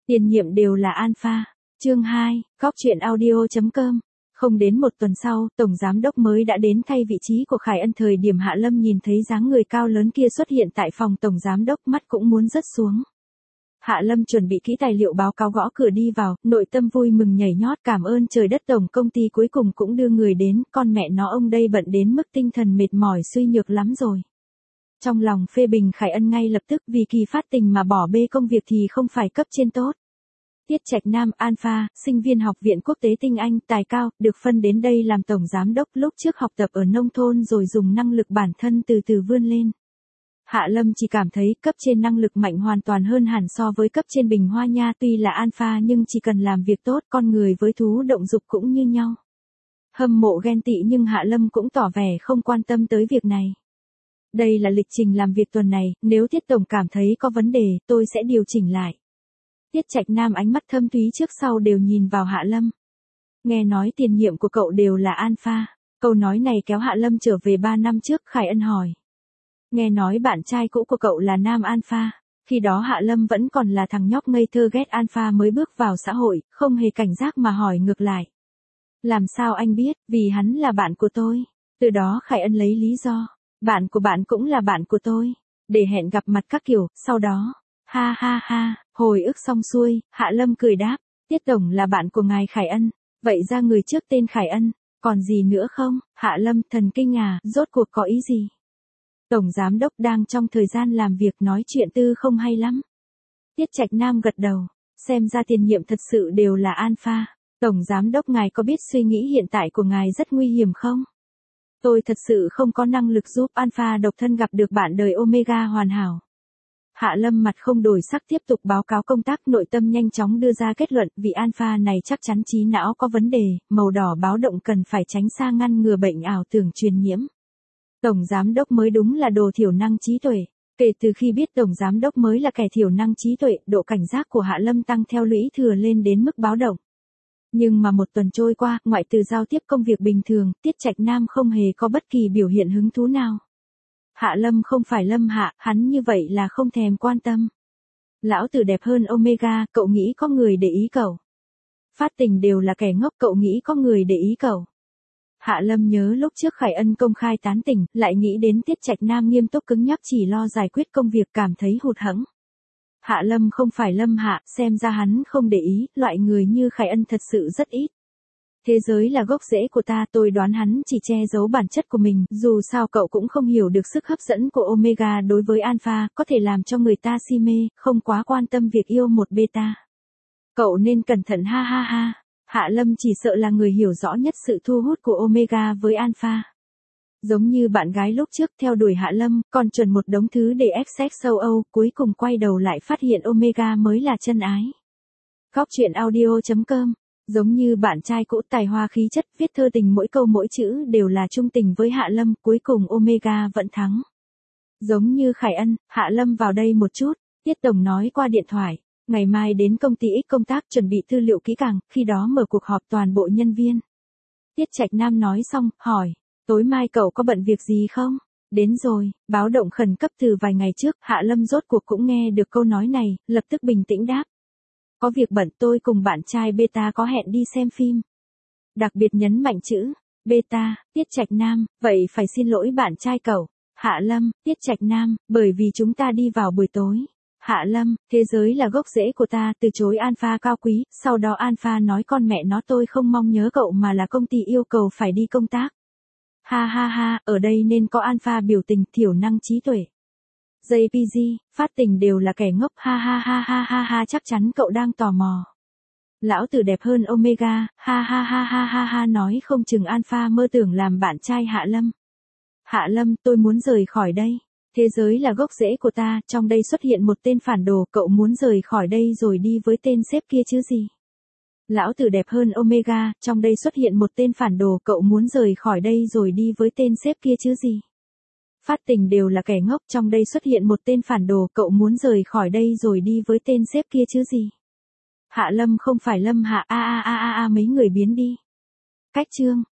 Tiền nhiệm đều là alpha. Chương 2, góc truyện audio.com. Không đến một tuần sau, Tổng Giám đốc mới đã đến thay vị trí của Khải Ân. Thời điểm Hạ Lâm nhìn thấy dáng người cao lớn kia xuất hiện tại phòng Tổng Giám đốc, mắt cũng muốn rớt xuống. Hạ Lâm chuẩn bị kỹ tài liệu báo cáo, gõ cửa đi vào, nội tâm vui mừng nhảy nhót, cảm ơn trời đất, tổng công ty cuối cùng cũng đưa người đến, con mẹ nó ông đây bận đến mức tinh thần mệt mỏi suy nhược lắm rồi. Trong lòng phê bình Khải Ân ngay lập tức, vì kỳ phát tình mà bỏ bê công việc thì không phải cấp trên tốt. Tiết Trạch Nam, alpha, sinh viên học viện quốc tế tinh anh, tài cao, được phân đến đây làm tổng giám đốc, lúc trước học tập ở nông thôn rồi dùng năng lực bản thân từ từ vươn lên. Hạ Lâm chỉ cảm thấy cấp trên năng lực mạnh hoàn toàn hơn hẳn so với cấp trên Bình Hoa nha, tuy là alpha nhưng chỉ cần làm việc tốt, con người với thú động dục cũng như nhau. Hâm mộ ghen tị nhưng Hạ Lâm cũng tỏ vẻ không quan tâm tới việc này. Đây là lịch trình làm việc tuần này, nếu Tiết Tổng cảm thấy có vấn đề, tôi sẽ điều chỉnh lại. Tiết Trạch Nam ánh mắt thâm thúy trước sau đều nhìn vào Hạ Lâm. Nghe nói tiền nhiệm của cậu đều là alpha. Câu nói này kéo Hạ Lâm trở về 3 năm trước. Khải Ân hỏi. Nghe nói bạn trai cũ của cậu là nam alpha. Khi đó Hạ Lâm vẫn còn là thằng nhóc ngây thơ ghét alpha mới bước vào xã hội, không hề cảnh giác mà hỏi ngược lại. Làm sao anh biết? Vì hắn là bạn của tôi. Từ đó Khải Ân lấy lý do. Bạn của bạn cũng là bạn của tôi. Để hẹn gặp mặt các kiểu, sau đó. Ha ha ha, hồi ức xong xuôi, Hạ Lâm cười đáp. Tiết Tổng là bạn của ngài Khải Ân. Vậy ra người trước tên Khải Ân. Còn gì nữa không? Hạ Lâm thần kinh à, rốt cuộc có ý gì? Tổng Giám đốc đang trong thời gian làm việc, nói chuyện tư không hay lắm. Tiết Trạch Nam gật đầu. Xem ra tiền nhiệm thật sự đều là alpha. Tổng Giám đốc, ngài có biết suy nghĩ hiện tại của ngài rất nguy hiểm không? Tôi thật sự không có năng lực giúp alpha độc thân gặp được bạn đời Omega hoàn hảo. Hạ Lâm mặt không đổi sắc tiếp tục báo cáo công tác, nội tâm nhanh chóng đưa ra kết luận, vị alpha này chắc chắn trí não có vấn đề, màu đỏ báo động, cần phải tránh xa, ngăn ngừa bệnh ảo tưởng truyền nhiễm. Tổng Giám đốc mới đúng là đồ thiểu năng trí tuệ. Kể từ khi biết Tổng Giám đốc mới là kẻ thiểu năng trí tuệ, độ cảnh giác của Hạ Lâm tăng theo lũy thừa lên đến mức báo động. Nhưng mà một tuần trôi qua, ngoại trừ giao tiếp công việc bình thường, Tiết Trạch Nam không hề có bất kỳ biểu hiện hứng thú nào. Hạ Lâm không phải Lâm Hạ, hắn như vậy là không thèm quan tâm. Lão tử đẹp hơn Omega, cậu nghĩ có người để ý cậu? Phát tình đều là kẻ ngốc, cậu nghĩ có người để ý cậu? Hạ Lâm nhớ lúc trước Khải Ân công khai tán tỉnh, lại nghĩ đến Tiết Trạch Nam nghiêm túc cứng nhắc chỉ lo giải quyết công việc, cảm thấy hụt hẫng. Hạ Lâm không phải Lâm Hạ, xem ra hắn không để ý, loại người như Khải Ân thật sự rất ít. Thế giới là gốc rễ của ta, tôi đoán hắn chỉ che giấu bản chất của mình, dù sao cậu cũng không hiểu được sức hấp dẫn của Omega đối với alpha, có thể làm cho người ta si mê, không quá quan tâm việc yêu một beta. Cậu nên cẩn thận, ha ha ha. Hạ Lâm chỉ sợ là người hiểu rõ nhất sự thu hút của Omega với alpha. Giống như bạn gái lúc trước theo đuổi Hạ Lâm, còn chuẩn một đống thứ để ép sex châu Âu, cuối cùng quay đầu lại phát hiện Omega mới là chân ái. Góc truyện audio.com. Giống như bạn trai cũ, tài hoa khí chất, viết thơ tình mỗi câu mỗi chữ đều là trung tình với Hạ Lâm, cuối cùng Omega vẫn thắng. Giống như Khải Ân, Hạ Lâm vào đây một chút, Tiết Tổng nói qua điện thoại, ngày mai đến công ty X công tác, chuẩn bị tư liệu kỹ càng, khi đó mở cuộc họp toàn bộ nhân viên. Tiết Trạch Nam nói xong, hỏi, tối mai cậu có bận việc gì không? Đến rồi, báo động khẩn cấp từ vài ngày trước, Hạ Lâm rốt cuộc cũng nghe được câu nói này, lập tức bình tĩnh đáp. Có việc bận, tôi cùng bạn trai beta có hẹn đi xem phim. Đặc biệt nhấn mạnh chữ beta. Tiết Trạch Nam, vậy phải xin lỗi bạn trai cậu. Hạ Lâm, Tiết Trạch Nam, bởi vì chúng ta đi vào buổi tối. Hạ Lâm, thế giới là gốc rễ của ta, từ chối alpha cao quý, sau đó alpha nói con mẹ nó tôi không mong nhớ cậu mà là công ty yêu cầu phải đi công tác. Ha ha ha, ở đây nên có alpha biểu tình, thiểu năng trí tuệ. JPG, phát tình đều là kẻ ngốc, ha ha ha ha ha ha, chắc chắn cậu đang tò mò. Lão tử đẹp hơn Omega, ha ha ha ha ha ha, nói không chừng alpha mơ tưởng làm bạn trai Hạ Lâm. Hạ Lâm, tôi muốn rời khỏi đây. Thế giới là gốc rễ của ta, trong đây xuất hiện một tên phản đồ, cậu muốn rời khỏi đây rồi đi với tên sếp kia chứ gì? Lão tử đẹp hơn Omega, trong đây xuất hiện một tên phản đồ, cậu muốn rời khỏi đây rồi đi với tên sếp kia chứ gì? Phát tình đều là kẻ ngốc, trong đây xuất hiện một tên phản đồ, cậu muốn rời khỏi đây rồi đi với tên sếp kia chứ gì? Hạ Lâm không phải Lâm Hạ, mấy người biến đi. Cách chương.